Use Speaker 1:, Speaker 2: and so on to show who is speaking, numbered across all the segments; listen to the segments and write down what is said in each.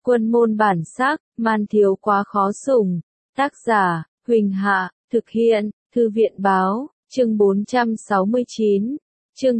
Speaker 1: Quân môn bản sắc, man thiếu quá khó sủng. Tác giả, Huỳnh Hạ, thực hiện, Thư viện báo, chương 469, chương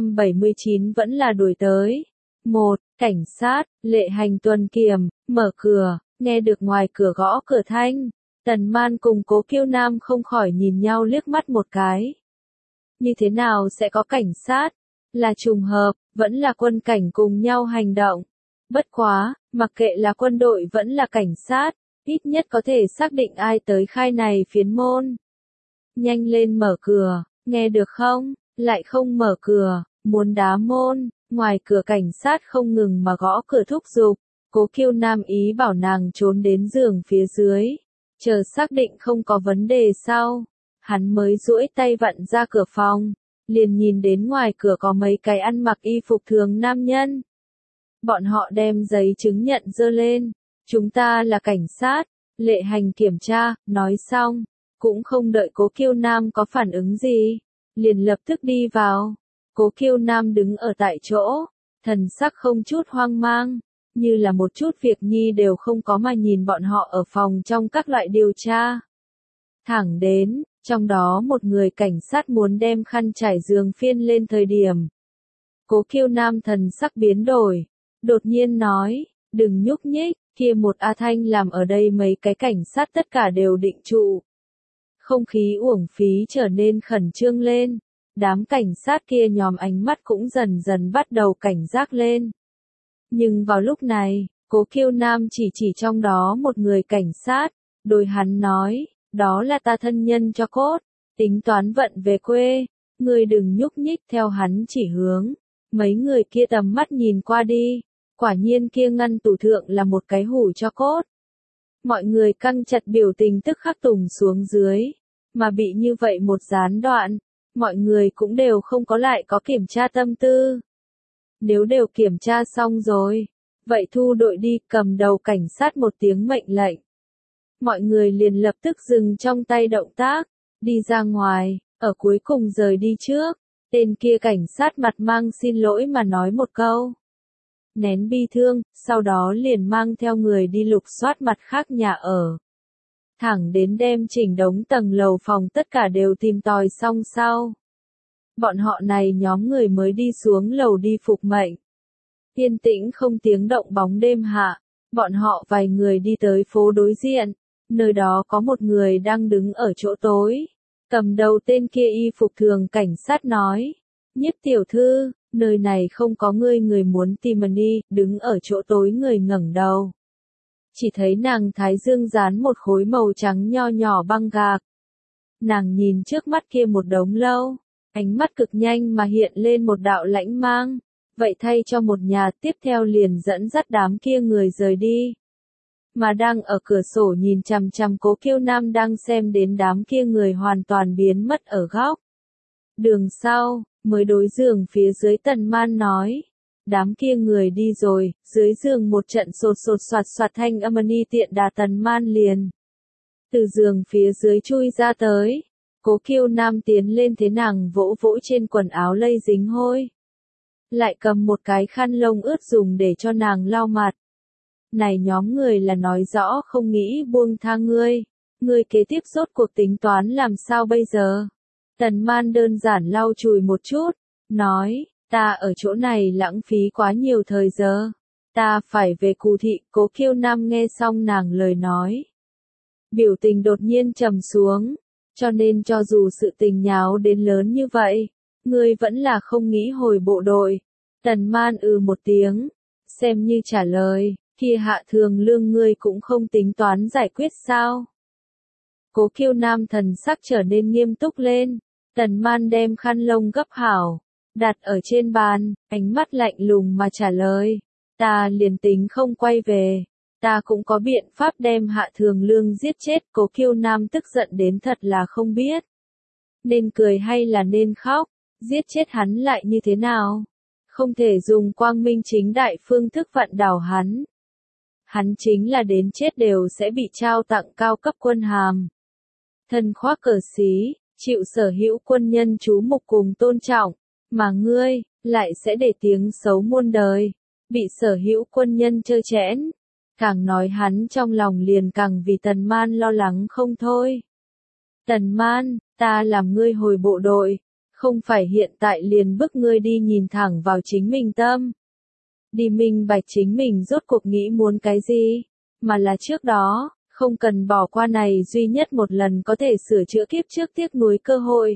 Speaker 1: 279 vẫn là đuổi tới. 1. Cảnh sát, Lệ Hành tuần kiểm, mở cửa, nghe được ngoài cửa gõ cửa thanh. Tần Man cùng Cố Kiêu Nam không khỏi nhìn nhau liếc mắt một cái. Như thế nào sẽ có cảnh sát? Là trùng hợp, vẫn là quân cảnh cùng nhau hành động. Bất quá, mặc kệ là quân đội vẫn là cảnh sát, ít nhất có thể xác định ai tới khai này phiến môn. Nhanh lên mở cửa, nghe được không? Lại không mở cửa, muốn đá môn, ngoài cửa cảnh sát không ngừng mà gõ cửa thúc giục. Cố Kiêu Nam ý bảo nàng trốn đến giường phía dưới, chờ xác định không có vấn đề sau, hắn mới duỗi tay vặn ra cửa phòng, liền nhìn đến ngoài cửa có mấy cái ăn mặc y phục thường nam nhân. Bọn họ đem giấy chứng nhận dơ lên, chúng ta là cảnh sát. Lệ Hành kiểm tra, nói xong, cũng không đợi Cố Kiêu Nam có phản ứng gì, liền lập tức đi vào. Cố Kiêu Nam đứng ở tại chỗ, thần sắc không chút hoang mang, như là một chút việc nhi đều không có mà nhìn bọn họ ở phòng trong các loại điều tra. Thẳng đến, trong đó một người cảnh sát muốn đem khăn trải giường phiên lên thời điểm. Cố Kiêu Nam thần sắc biến đổi, đột nhiên nói, đừng nhúc nhích, kia một A Thanh làm ở đây mấy cái cảnh sát tất cả đều định trụ. Không khí uổng phí trở nên khẩn trương lên, đám cảnh sát kia nhóm ánh mắt cũng dần dần bắt đầu cảnh giác lên. Nhưng vào lúc này, Cố Kiêu Nam chỉ trong đó một người cảnh sát, đối hắn nói, đó là ta thân nhân cho cốt, tính toán vận về quê, ngươi đừng nhúc nhích theo hắn chỉ hướng. Mấy người kia tầm mắt nhìn qua đi, quả nhiên kia ngăn tủ thượng là một cái hủ cho cốt. Mọi người căng chặt biểu tình tức khắc tùng xuống dưới, mà bị như vậy một gián đoạn, mọi người cũng đều không có lại có kiểm tra tâm tư. Nếu đều kiểm tra xong rồi, vậy thu đội đi, cầm đầu cảnh sát một tiếng mệnh lệnh. Mọi người liền lập tức dừng trong tay động tác, đi ra ngoài, ở cuối cùng rời đi trước. Tên kia cảnh sát mặt mang xin lỗi mà nói một câu. Nén bi thương, sau đó liền mang theo người đi lục soát mặt khác nhà ở. Thẳng đến đem chỉnh đống tầng lầu phòng tất cả đều tìm tòi xong sau. Bọn họ này nhóm người mới đi xuống lầu đi phục mệnh. Yên tĩnh không tiếng động bóng đêm hạ, bọn họ vài người đi tới phố đối diện, nơi đó có một người đang đứng ở chỗ tối. Cầm đầu tên kia y phục thường cảnh sát nói, Nhiếp tiểu thư, nơi này không có người muốn tìm đi, đứng ở chỗ tối người ngẩng đầu. Chỉ thấy nàng thái dương dán một khối màu trắng nho nhỏ băng gạc. Nàng nhìn trước mắt kia một đống lâu, ánh mắt cực nhanh mà hiện lên một đạo lãnh mang, vậy thay cho một nhà tiếp theo liền dẫn dắt đám kia người rời đi. Mà đang ở cửa sổ nhìn chằm chằm Cố Kiêu Nam đang xem đến đám kia người hoàn toàn biến mất ở góc. Đường sau, mới đối giường phía dưới Tần Man nói. Đám kia người đi rồi, dưới giường một trận sột sột soạt soạt thanh âm ni tiện đà Tần Man liền. Từ giường phía dưới chui ra tới. Cố Kiêu Nam tiến lên thế nàng vỗ vỗ trên quần áo lây dính hôi. Lại cầm một cái khăn lông ướt dùng để cho nàng lau mặt. Này nhóm người là nói rõ không nghĩ buông tha ngươi. Ngươi kế tiếp rốt cuộc tính toán làm sao bây giờ? Tần Man đơn giản lau chùi một chút, nói, ta ở chỗ này lãng phí quá nhiều thời giờ. Ta phải về Cù Thị. Cố Kiêu Nam nghe xong nàng lời nói. Biểu tình đột nhiên trầm xuống, cho nên cho dù sự tình nháo đến lớn như vậy, ngươi vẫn là không nghĩ hồi bộ đội. Tần Man một tiếng, xem như trả lời, kia hạ thường lương ngươi cũng không tính toán giải quyết sao? Cố Kiêu Nam thần sắc trở nên nghiêm túc lên, Tần Man đem khăn lông gấp hảo, đặt ở trên bàn, ánh mắt lạnh lùng mà trả lời, ta liền tính không quay về, ta cũng có biện pháp đem hạ thường lương giết chết. Cố Kiêu Nam tức giận đến thật là không biết, nên cười hay là nên khóc, giết chết hắn lại như thế nào? Không thể dùng quang minh chính đại phương thức vặn đảo hắn. Hắn chính là đến chết đều sẽ bị trao tặng cao cấp quân hàm. Thân khoác cờ xí, chịu sở hữu quân nhân chú mục cùng tôn trọng, mà ngươi, lại sẽ để tiếng xấu muôn đời, bị sở hữu quân nhân chơ chẽn. Càng nói hắn trong lòng liền càng vì Tần Man lo lắng không thôi. Tần Man, ta làm ngươi hồi bộ đội, không phải hiện tại liền bức ngươi đi nhìn thẳng vào chính mình tâm. Đi minh bạch chính mình rốt cuộc nghĩ muốn cái gì, mà là trước đó, không cần bỏ qua này duy nhất một lần có thể sửa chữa kiếp trước tiếc nuối cơ hội.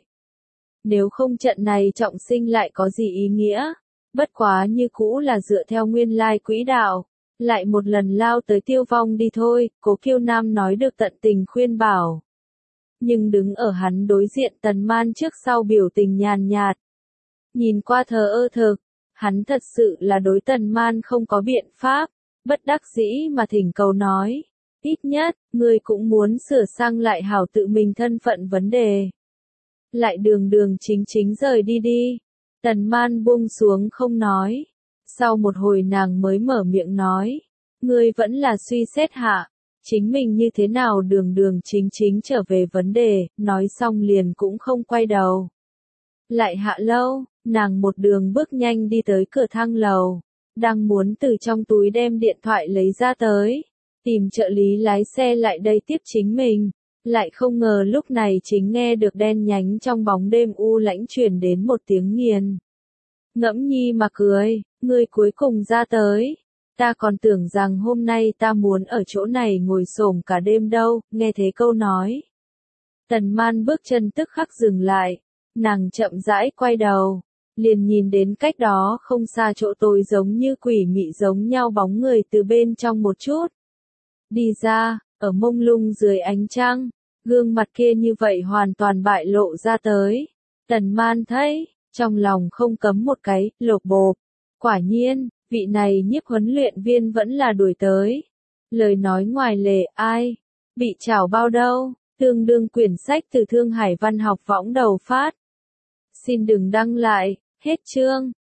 Speaker 1: Nếu không trận này trọng sinh lại có gì ý nghĩa, bất quá như cũ là dựa theo nguyên lai quỹ đạo, lại một lần lao tới tiêu vong đi thôi, Cố Kiêu Nam nói được tận tình khuyên bảo. Nhưng đứng ở hắn đối diện Tần Man trước sau biểu tình nhàn nhạt. Nhìn qua thờ ơ thực, hắn thật sự là đối Tần Man không có biện pháp, bất đắc dĩ mà thỉnh cầu nói. Ít nhất, ngươi cũng muốn sửa sang lại hảo tự mình thân phận vấn đề. Lại đường đường chính chính rời đi đi. Tần Man buông xuống không nói. Sau một hồi nàng mới mở miệng nói. Ngươi vẫn là suy xét hạ. Chính mình như thế nào đường đường chính chính trở về vấn đề, nói xong liền cũng không quay đầu. Lại hạ lâu, nàng một đường bước nhanh đi tới cửa thang lầu. Đang muốn từ trong túi đem điện thoại lấy ra tới. Tìm trợ lý lái xe lại đây tiếp chính mình. Lại không ngờ lúc này chính nghe được đen nhánh trong bóng đêm u lãnh truyền đến một tiếng nghiền. Ngẫm nhi mà cười, ngươi cuối cùng ra tới. Ta còn tưởng rằng hôm nay ta muốn ở chỗ này ngồi xổm cả đêm đâu, nghe thế câu nói. Tần Man bước chân tức khắc dừng lại, nàng chậm rãi quay đầu, liền nhìn đến cách đó không xa chỗ tối giống như quỷ mị giống nhau bóng người từ bên trong một chút. Đi ra, ở mông lung dưới ánh trăng, gương mặt kia như vậy hoàn toàn bại lộ ra tới. Tần Man thấy, trong lòng không cấm một cái, lột bộp. Quả nhiên, vị này nhiếp huấn luyện viên vẫn là đuổi tới. Lời nói ngoài lề, ai? Bị chảo bao đâu? Tương đương quyển sách từ Thương Hải Văn học võng đầu phát. Xin đừng đăng lại, hết chương.